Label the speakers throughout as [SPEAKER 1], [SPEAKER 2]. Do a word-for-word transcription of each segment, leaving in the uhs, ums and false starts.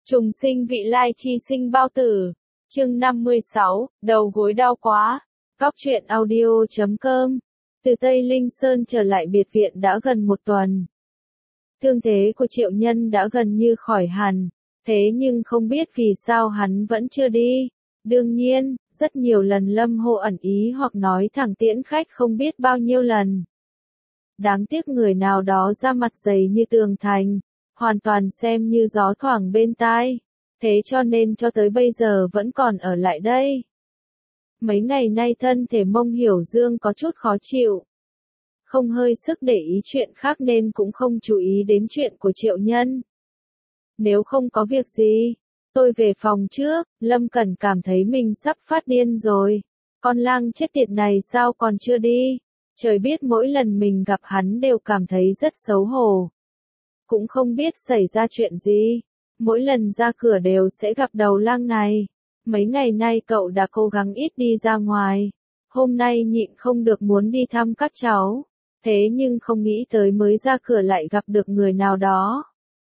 [SPEAKER 1] Trùng sinh vị lai chi sinh bao tử. Chương năm mươi sáu, đầu gối đau quá. Góc truyện audio chấm com. Từ Tây Linh Sơn trở lại biệt viện đã gần một tuần. Thương thế của Triệu Nhân đã gần như khỏi hẳn, thế nhưng không biết vì sao hắn vẫn chưa đi. Đương nhiên, rất nhiều lần Lâm Hô ẩn ý hoặc nói thẳng tiễn khách không biết bao nhiêu lần. Đáng tiếc người nào đó ra mặt dày như tường thành, hoàn toàn xem như gió thoảng bên tai, thế cho nên cho tới bây giờ vẫn còn ở lại đây. Mấy ngày nay thân thể Mông Hiểu Dương có chút khó chịu, không hơi sức để ý chuyện khác nên cũng không chú ý đến chuyện của Triệu Nhân. Nếu không có việc gì, tôi về phòng trước. Lâm Cẩn cảm thấy mình sắp phát điên rồi. Con lang chết tiệt này sao còn chưa đi? Trời biết mỗi lần mình gặp hắn đều cảm thấy rất xấu hổ. Cũng không biết xảy ra chuyện gì. Mỗi lần ra cửa đều sẽ gặp đầu lang này. Mấy ngày nay cậu đã cố gắng ít đi ra ngoài. Hôm nay nhịn không được muốn đi thăm các cháu. Thế nhưng không nghĩ tới mới ra cửa lại gặp được người nào đó.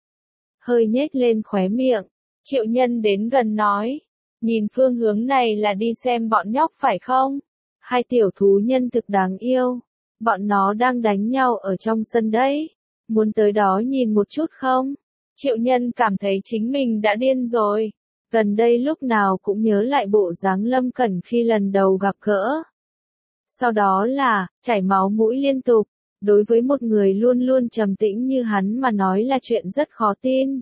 [SPEAKER 1] Hơi nhếch lên khóe miệng, Triệu Nhân đến gần nói. Nhìn phương hướng này là đi xem bọn nhóc phải không? Hai tiểu thú nhân thực đáng yêu. Bọn nó đang đánh nhau ở trong sân đấy. Muốn tới đó nhìn một chút không? Triệu Nhân cảm thấy chính mình đã điên rồi. Gần đây lúc nào cũng nhớ lại bộ dáng Lâm Cẩn khi lần đầu gặp gỡ. Sau đó là, chảy máu mũi liên tục. Đối với một người luôn luôn trầm tĩnh như hắn mà nói là chuyện rất khó tin.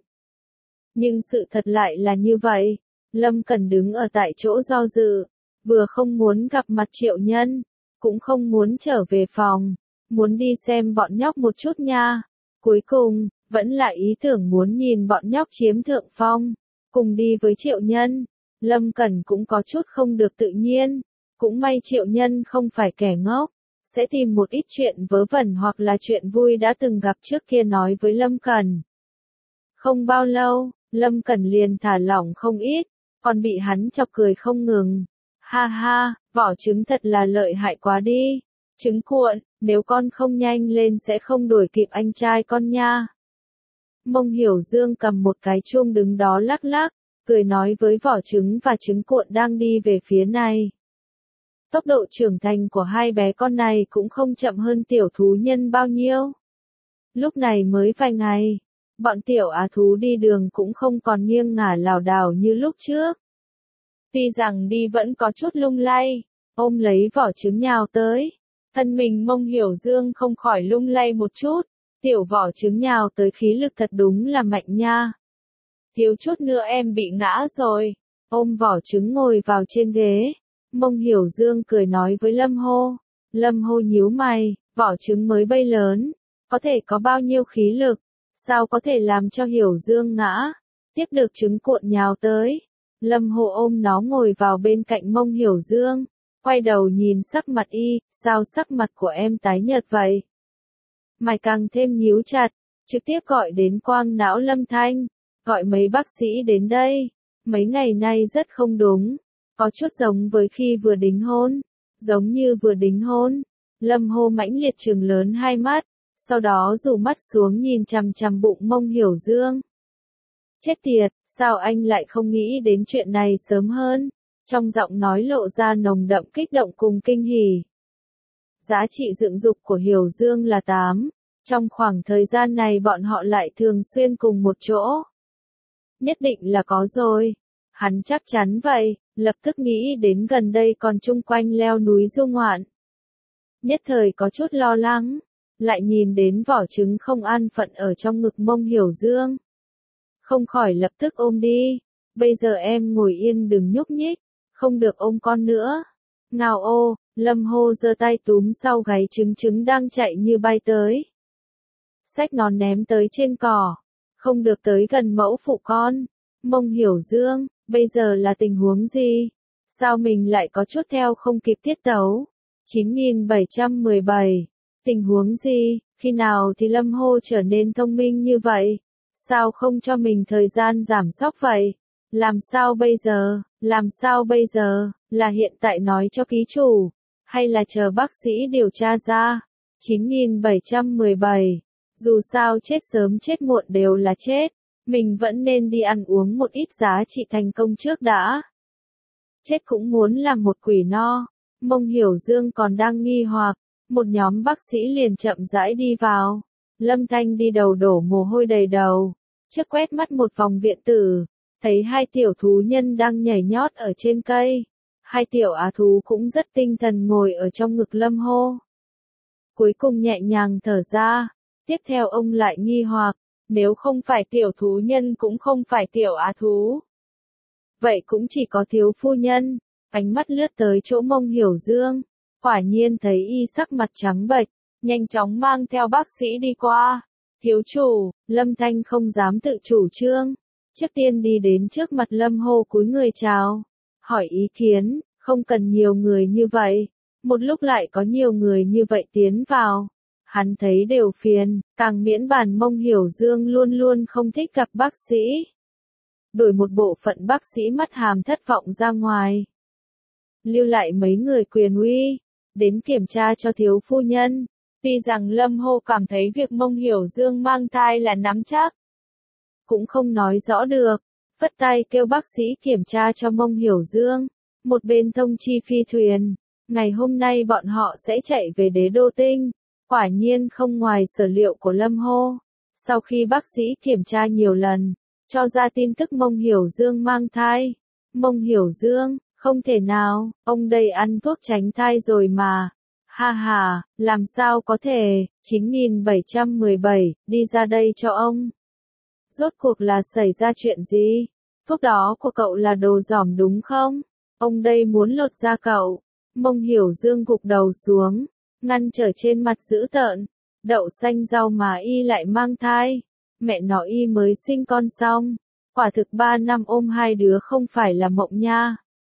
[SPEAKER 1] Nhưng sự thật lại là như vậy. Lâm Cẩn đứng ở tại chỗ do dự. Vừa không muốn gặp mặt Triệu Nhân, cũng không muốn trở về phòng. Muốn đi xem bọn nhóc một chút nha. Cuối cùng, vẫn là ý tưởng muốn nhìn bọn nhóc chiếm thượng phong. Cùng đi với Triệu Nhân. Lâm Cẩn cũng có chút không được tự nhiên. Cũng may Triệu Nhân không phải kẻ ngốc. Sẽ tìm một ít chuyện vớ vẩn hoặc là chuyện vui đã từng gặp trước kia nói với Lâm Cẩn. Không bao lâu, Lâm Cẩn liền thả lỏng không ít, còn bị hắn chọc cười không ngừng. Ha ha, vỏ trứng thật là lợi hại quá đi. Trứng cuộn, nếu con không nhanh lên sẽ không đuổi kịp anh trai con nha. Mông Hiểu Dương cầm một cái chuông đứng đó lắc lắc, cười nói với vỏ trứng và trứng cuộn đang đi về phía này. Tốc độ trưởng thành của hai bé con này cũng không chậm hơn tiểu thú nhân bao nhiêu. Lúc này mới vài ngày, bọn tiểu á thú đi đường cũng không còn nghiêng ngả lảo đảo như lúc trước. Tuy rằng đi vẫn có chút lung lay, ôm lấy vỏ trứng nhào tới. Thân mình Mông Hiểu Dương không khỏi lung lay một chút, tiểu vỏ trứng nhào tới khí lực thật đúng là mạnh nha. Thiếu chút nữa em bị ngã rồi, ôm vỏ trứng ngồi vào trên ghế. Mông Hiểu Dương cười nói với Lâm Hô. Lâm Hô nhíu mày, vỏ trứng mới bay lớn, có thể có bao nhiêu khí lực, sao có thể làm cho Hiểu Dương ngã, tiếp được trứng cuộn nhào tới. Lâm Hô ôm nó ngồi vào bên cạnh Mông Hiểu Dương, quay đầu nhìn sắc mặt y, sao sắc mặt của em tái nhợt vậy? Mày càng thêm nhíu chặt, trực tiếp gọi đến Quang Não Lâm Thanh, gọi mấy bác sĩ đến đây, mấy ngày nay rất không đúng. Có chút giống với khi vừa đính hôn, giống như vừa đính hôn. Lâm Hô mãnh liệt trừng lớn hai mắt, sau đó rủ mắt xuống nhìn chằm chằm bụng Mông Hiểu Dương. Chết tiệt, sao anh lại không nghĩ đến chuyện này sớm hơn? Trong giọng nói lộ ra nồng đậm kích động cùng kinh hỉ. Giá trị dưỡng dục của Hiểu Dương là tám. Trong khoảng thời gian này bọn họ lại thường xuyên cùng một chỗ. Nhất định là có rồi. Hắn chắc chắn vậy. Lập tức nghĩ đến gần đây còn chung quanh leo núi du ngoạn. Nhất thời có chút lo lắng, lại nhìn đến vỏ trứng không an phận ở trong ngực Mông Hiểu Dương. Không khỏi lập tức ôm đi, bây giờ em ngồi yên đừng nhúc nhích, không được ôm con nữa. Ngào ô, Lâm Hô giơ tay túm sau gáy trứng trứng đang chạy như bay tới. Xách nó ném tới trên cỏ, không được tới gần mẫu phụ con. Mông Hiểu Dương. Bây giờ là tình huống gì? Sao mình lại có chút theo không kịp tiết tấu? chín nghìn bảy trăm mười bảy. Tình huống gì? Khi nào thì Lâm Hô trở nên thông minh như vậy? Sao không cho mình thời gian giảm sóc vậy? Làm sao bây giờ? Làm sao bây giờ? Là hiện tại nói cho ký chủ? Hay là chờ bác sĩ điều tra ra? chín nghìn bảy trăm mười bảy. Dù sao chết sớm chết muộn đều là chết. mình vẫn nên đi ăn uống một ít giá trị thành công trước đã. Chết cũng muốn làm một quỷ no. Mông Hiểu Dương còn đang nghi hoặc, một nhóm bác sĩ liền chậm rãi đi vào. Lâm Thanh đi đầu đổ mồ hôi đầy đầu, trước quét mắt một vòng viện tử, thấy hai tiểu thú nhân đang nhảy nhót ở trên cây. Hai tiểu á thú cũng rất tinh thần ngồi ở trong ngực Lâm Hô. Cuối cùng nhẹ nhàng thở ra, tiếp theo ông lại nghi hoặc, nếu không phải tiểu thú nhân cũng không phải tiểu á thú. Vậy cũng chỉ có thiếu phu nhân, ánh mắt lướt tới chỗ Mông Hiểu Dương, quả nhiên thấy y sắc mặt trắng bệch, nhanh chóng mang theo bác sĩ đi qua. Thiếu chủ, Lâm Thanh không dám tự chủ trương, trước tiên đi đến trước mặt Lâm Hô cúi người chào, hỏi ý kiến, không cần nhiều người như vậy, một lúc lại có nhiều người như vậy tiến vào. Hắn thấy đều phiền, càng miễn bàn Mông Hiểu Dương luôn luôn không thích gặp bác sĩ. Đổi một bộ phận bác sĩ mắt hàm thất vọng ra ngoài. Lưu lại mấy người quyền uy, đến kiểm tra cho thiếu phu nhân. Tuy rằng Lâm Hô cảm thấy việc Mông Hiểu Dương mang thai là nắm chắc, cũng không nói rõ được, vất tay kêu bác sĩ kiểm tra cho Mông Hiểu Dương. Một bên thông chi phi thuyền, ngày hôm nay bọn họ sẽ chạy về Đế Đô Tinh. Quả nhiên không ngoài sở liệu của Lâm Hô. Sau khi bác sĩ kiểm tra nhiều lần, cho ra tin tức Mông Hiểu Dương mang thai. Mông Hiểu Dương, không thể nào, ông đây ăn thuốc tránh thai rồi mà. Ha ha, làm sao có thể, chín nghìn bảy trăm mười bảy, đi ra đây cho ông. Rốt cuộc là xảy ra chuyện gì? Thuốc đó của cậu là đồ giỏm đúng không? Ông đây muốn lột da cậu. Mông Hiểu Dương gục đầu xuống, ngăn trở trên mặt dữ tợn. Đậu xanh rau mà y lại mang thai. Mẹ nó y mới sinh con xong. Quả thực ba năm ôm hai đứa không phải là mộng nha.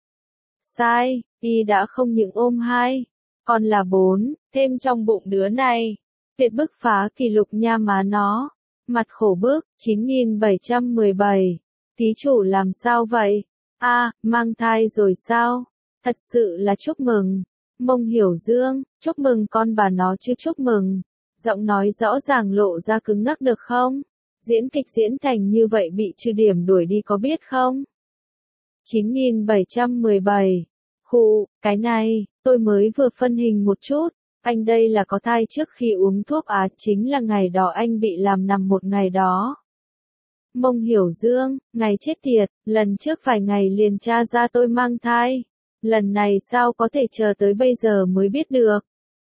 [SPEAKER 1] Sai, y đã không những ôm hai, còn là bốn, thêm trong bụng đứa này. Tuyệt bức phá kỷ lục nha má nó. Mặt khổ bức, chín nghìn bảy trăm mười bảy. Thí chủ làm sao vậy? A, à, mang thai rồi sao? Thật sự là chúc mừng. Mông Hiểu Dương, chúc mừng con bà nó chứ chúc mừng. Giọng nói rõ ràng lộ ra cứng ngắc được không? Diễn kịch diễn thành như vậy bị trừ điểm đuổi đi có biết không? chín nghìn bảy trăm mười bảy. Khụ, cái này, tôi mới vừa phân hình một chút. Anh đây là có thai trước khi uống thuốc á, chính là ngày đó anh bị làm nằm một ngày đó. Mông Hiểu Dương, ngày chết tiệt, lần trước vài ngày liền tra ra tôi mang thai. Lần này sao có thể chờ tới bây giờ mới biết được?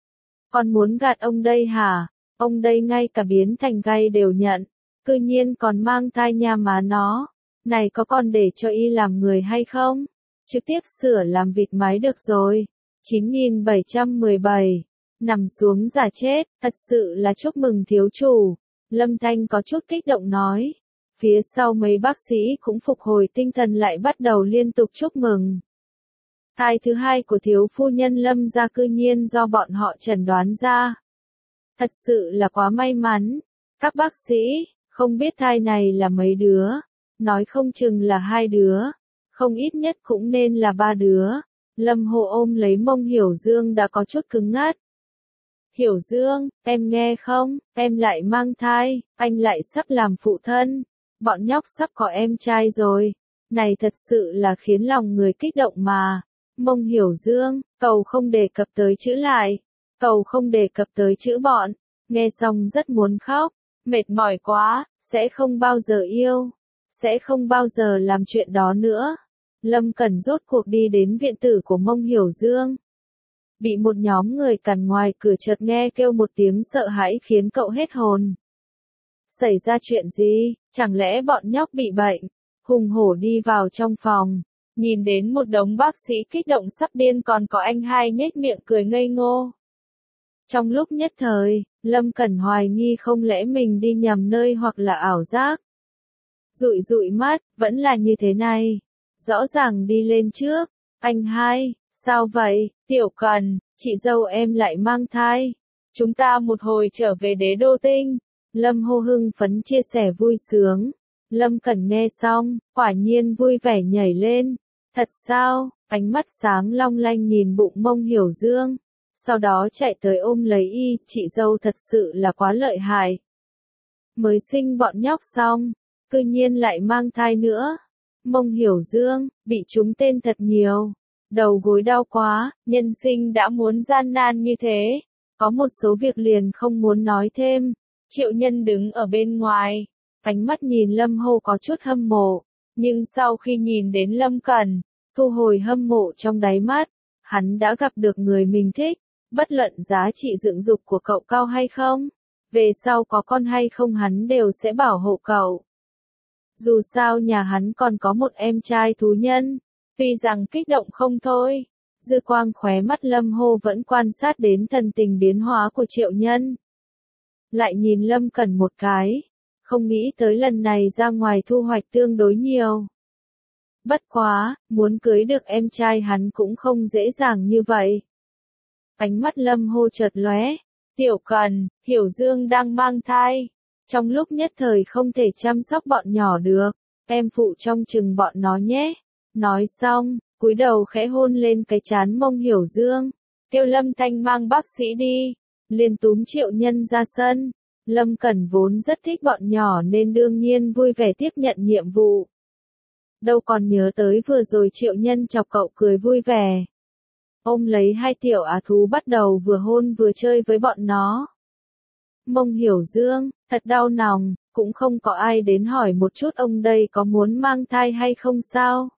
[SPEAKER 1] Còn muốn gạt ông đây hả? Ông đây ngay cả biến thành gay đều nhận. Cư nhiên còn mang thai nha má nó. Này có còn để cho y làm người hay không? Trực tiếp sửa làm vịt máy được rồi. chín nghìn bảy trăm mười bảy. Nằm xuống giả chết, thật sự là chúc mừng thiếu chủ. Lâm Thanh có chút kích động nói. Phía sau mấy bác sĩ cũng phục hồi tinh thần lại bắt đầu liên tục chúc mừng. Thai thứ hai của thiếu phu nhân Lâm gia cư nhiên do bọn họ chẩn đoán ra. Thật sự là quá may mắn. Các bác sĩ, không biết thai này là mấy đứa. Nói không chừng là hai đứa. Không ít nhất cũng nên là ba đứa. Lâm Hồ ôm lấy Mông Hiểu Dương đã có chút cứng ngắt. Hiểu Dương, em nghe không, em lại mang thai, anh lại sắp làm phụ thân. Bọn nhóc sắp có em trai rồi. Này thật sự là khiến lòng người kích động mà. Mông Hiểu Dương, cầu không đề cập tới chữ lại. Cầu không đề cập tới chữ bọn. Nghe xong rất muốn khóc. Mệt mỏi quá, sẽ không bao giờ yêu. Sẽ không bao giờ làm chuyện đó nữa. Lâm Cẩn rốt cuộc đi đến viện tử của Mông Hiểu Dương. Bị một nhóm người cản ngoài cửa chợt nghe kêu một tiếng sợ hãi khiến cậu hết hồn. Xảy ra chuyện gì, chẳng lẽ bọn nhóc bị bệnh? Hùng hổ đi vào trong phòng, nhìn đến một đống bác sĩ kích động sắp điên còn có anh hai nhếch miệng cười ngây ngô. Trong lúc nhất thời, Lâm Cẩn hoài nghi không lẽ mình đi nhầm nơi hoặc là ảo giác. Dụi dụi mắt, vẫn là như thế này. Rõ ràng đi lên trước. Anh hai, sao vậy, Tiểu Cần, chị dâu em lại mang thai. Chúng ta một hồi trở về Đế Đô Tinh. Lâm Hô hưng phấn chia sẻ vui sướng. Lâm Cẩn nghe xong, quả nhiên vui vẻ nhảy lên. Thật sao, ánh mắt sáng long lanh nhìn bụng Mông Hiểu Dương. Sau đó chạy tới ôm lấy y, chị dâu thật sự là quá lợi hại. Mới sinh bọn nhóc xong, cư nhiên lại mang thai nữa. Mông Hiểu Dương, bị trúng tên thật nhiều. Đầu gối đau quá, nhân sinh đã muốn gian nan như thế. Có một số việc liền không muốn nói thêm. Triệu Nhân đứng ở bên ngoài, ánh mắt nhìn Lâm Hô có chút hâm mộ. Nhưng sau khi nhìn đến Lâm Cẩn, thu hồi hâm mộ trong đáy mắt. Hắn đã gặp được người mình thích. Bất luận giá trị dựng dục của cậu cao hay không, về sau có con hay không hắn đều sẽ bảo hộ cậu. Dù sao nhà hắn còn có một em trai thú nhân, tuy rằng kích động không thôi. Dư quang khóe mắt Lâm Hô vẫn quan sát đến thần tình biến hóa của Triệu Nhân. Lại nhìn Lâm Cẩn một cái, không nghĩ tới lần này ra ngoài thu hoạch tương đối nhiều. Bất quá, muốn cưới được em trai hắn cũng không dễ dàng như vậy. Ánh mắt Lâm Hô chợt lóe, Tiểu Cần, Hiểu Dương đang mang thai. Trong lúc nhất thời không thể chăm sóc bọn nhỏ được, em phụ trông chừng bọn nó nhé. Nói xong, cúi đầu khẽ hôn lên cái trán Mông Hiểu Dương. Kêu Lâm Thanh mang bác sĩ đi, liền túm Triệu Nhân ra sân. Lâm Cẩn vốn rất thích bọn nhỏ nên đương nhiên vui vẻ tiếp nhận nhiệm vụ. Đâu còn nhớ tới vừa rồi Triệu Nhân chọc cậu cười vui vẻ. Ôm lấy hai tiểu á thú bắt đầu vừa hôn vừa chơi với bọn nó. Mông Hiểu Dương, thật đau lòng, cũng không có ai đến hỏi một chút ông đây có muốn mang thai hay không sao?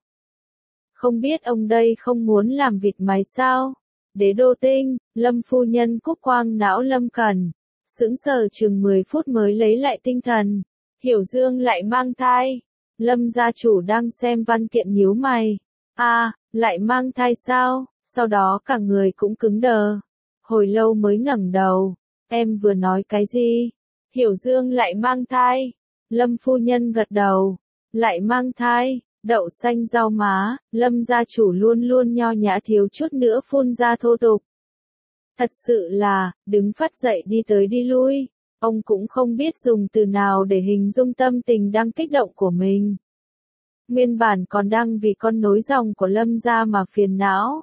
[SPEAKER 1] Không biết ông đây không muốn làm vịt máy sao? Đế Đô Tinh, Lâm phu nhân cúc quang não Lâm Cẩn, sững sờ chừng mười phút mới lấy lại tinh thần. Hiểu Dương lại mang thai. Lâm gia chủ đang xem văn kiện nhíu mày. A, à, lại mang thai sao? Sau đó cả người cũng cứng đờ. Hồi lâu mới ngẩng đầu. Em vừa nói cái gì? Hiểu Dương lại mang thai. Lâm phu nhân gật đầu. Lại mang thai. Đậu xanh rau má. Lâm gia chủ luôn luôn nho nhã thiếu chút nữa phun ra thô tục. Thật sự là, đứng phát dậy đi tới đi lui. Ông cũng không biết dùng từ nào để hình dung tâm tình đang kích động của mình. Nguyên bản còn đang vì con nối dòng của Lâm gia mà phiền não.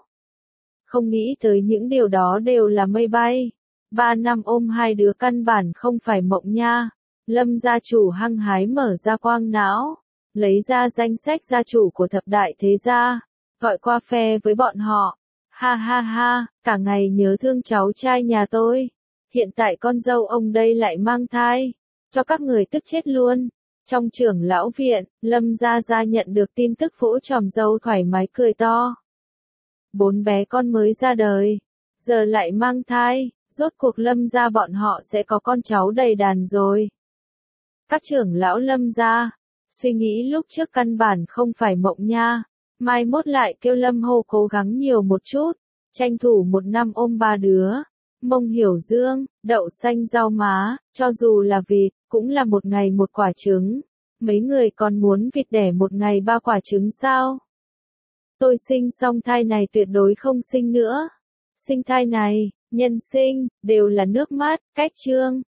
[SPEAKER 1] Không nghĩ tới những điều đó đều là mây bay. Ba năm ôm hai đứa căn bản không phải mộng nha. Lâm gia chủ hăng hái mở ra quang não. Lấy ra danh sách gia chủ của thập đại thế gia. Gọi qua phe với bọn họ. Ha ha ha, cả ngày nhớ thương cháu trai nhà tôi. Hiện tại con dâu ông đây lại mang thai. Cho các người tức chết luôn. Trong trưởng lão viện, Lâm gia gia nhận được tin tức phỗ tròm dâu thoải mái cười to. Bốn bé con mới ra đời. Giờ lại mang thai. Rốt cuộc Lâm gia bọn họ sẽ có con cháu đầy đàn rồi. Các trưởng lão Lâm gia, suy nghĩ lúc trước căn bản không phải mộng nha. Mai mốt lại kêu Lâm Hô cố gắng nhiều một chút. Tranh thủ một năm ôm ba đứa. Mông Hiểu Dương, đậu xanh rau má, cho dù là vịt, cũng là một ngày một quả trứng. Mấy người còn muốn vịt đẻ một ngày ba quả trứng sao? Tôi sinh xong thai này tuyệt đối không sinh nữa. Sinh thai này, nhân sinh, đều là nước mắt, cách chương.